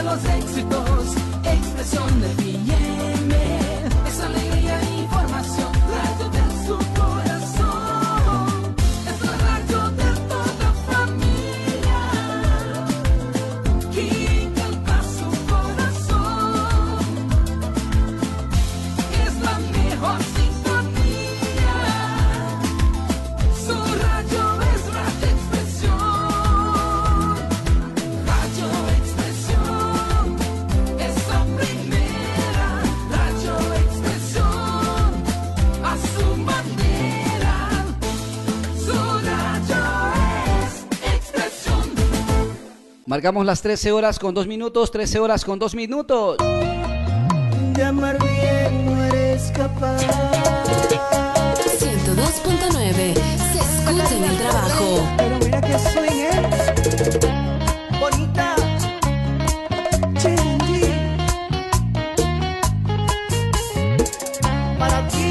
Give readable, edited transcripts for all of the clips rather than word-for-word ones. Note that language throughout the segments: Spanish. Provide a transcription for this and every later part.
los éxitos, expresión de FM, es alegría e información, radio de su corazón, es la radio de toda familia, que encanta su corazón, es la mejor sintonía, su radio es Radio Expresión, Radio Expresión, es la primera Radio Expresión, a su manera, su radio es Expresión. Marcamos las 13 horas con 2 minutos, 13 horas con 2 minutos. De amar bien no eres capaz. 102.9 se escucha en el trabajo. Pero mira que swing, bonita. Chingy. Para ti.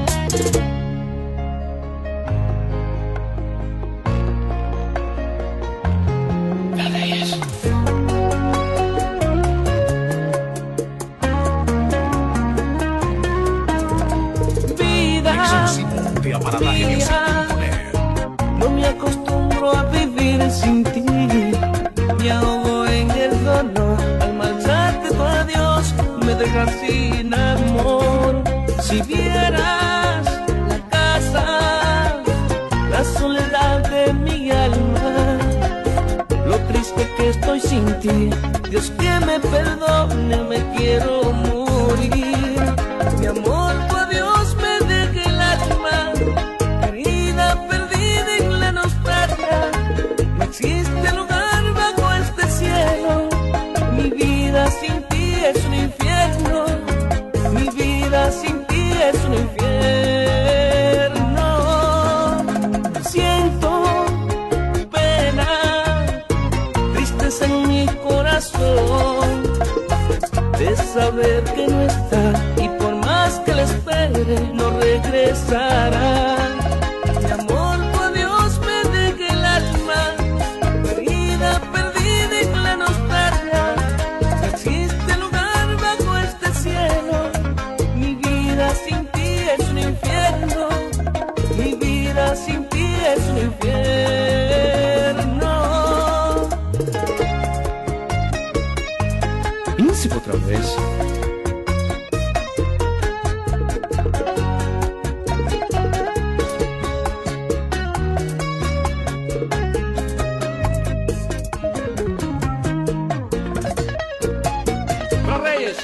No me acostumbro a vivir sin ti. Me ahogo en el dolor. Al marcharte tu adiós, me dejas sin amor. Si vieras la casa, la soledad de mi alma, lo triste que estoy sin ti. Dios que me perdone, me quiero morir. Mi amor, tu adiós me deja el alma herida, perdida en la nostalgia. No existe lugar bajo este cielo. Mi vida sin ti es un infierno. Mi vida sin ti es un infierno. Siento pena, tristeza en mi corazón de saber que no está, y por más que le espere no regresará. Mi amor, tu adiós me deja el alma herida, perdida en la nostalgia. No existe lugar bajo este cielo. Mi vida sin ti es un infierno. Mi vida sin ti es un infierno. Príncipe otra vez. Los Reyes.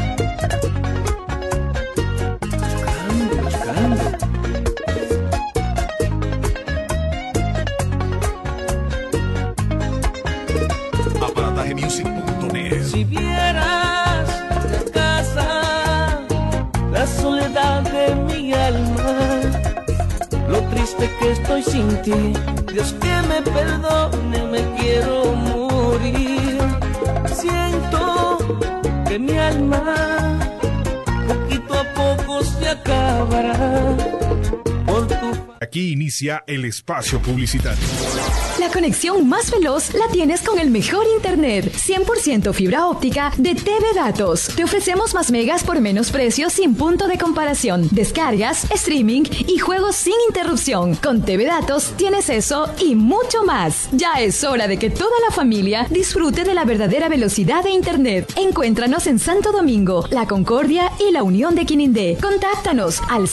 Aparatajemusic.net. Si vieras la casa, la soledad de mi alma, lo triste que estoy sin ti. Dios que me perdone, me quiero morir. Siento que mi alma poquito a poco se acabará por tu. Aquí inicia el espacio publicitario. La conexión más veloz la tienes con el mejor internet, 100% fibra óptica de TV Datos. Te ofrecemos más megas por menos precio sin punto de comparación, descargas, streaming y juegos sin interrupción. Con TV Datos tienes eso y mucho más. Ya es hora de que toda la familia disfrute de la verdadera velocidad de internet. Encuéntranos en Santo Domingo, La Concordia y La Unión de Quinindé. Contáctanos al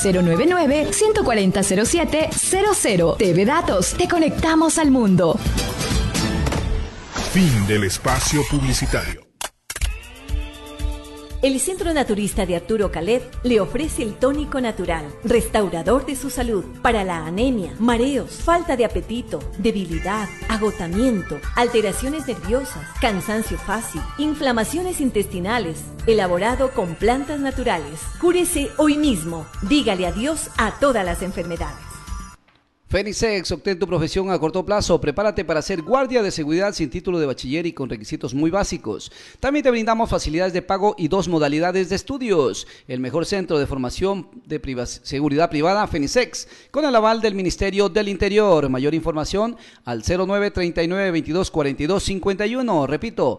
099-140-0700. TV Datos, te conectamos al mundo. Fin del espacio publicitario. El Centro Naturista de Arturo Calet le ofrece el tónico natural, restaurador de su salud, para la anemia, mareos, falta de apetito, debilidad, agotamiento, alteraciones nerviosas, cansancio fácil, inflamaciones intestinales, elaborado con plantas naturales. Cúrese hoy mismo, dígale adiós a todas las enfermedades. Fenisex, obtén tu profesión a corto plazo. Prepárate para ser guardia de seguridad sin título de bachiller y con requisitos muy básicos. También te brindamos facilidades de pago y 2 modalidades de estudios. El mejor centro de formación de seguridad privada, Fenisex, con el aval del Ministerio del Interior. Mayor información al 0939-2242-51. Repito,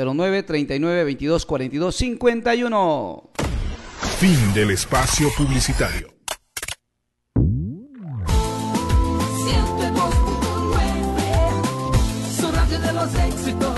0939-2242-51. Fin del espacio publicitario. 102.9, su radio de los éxitos.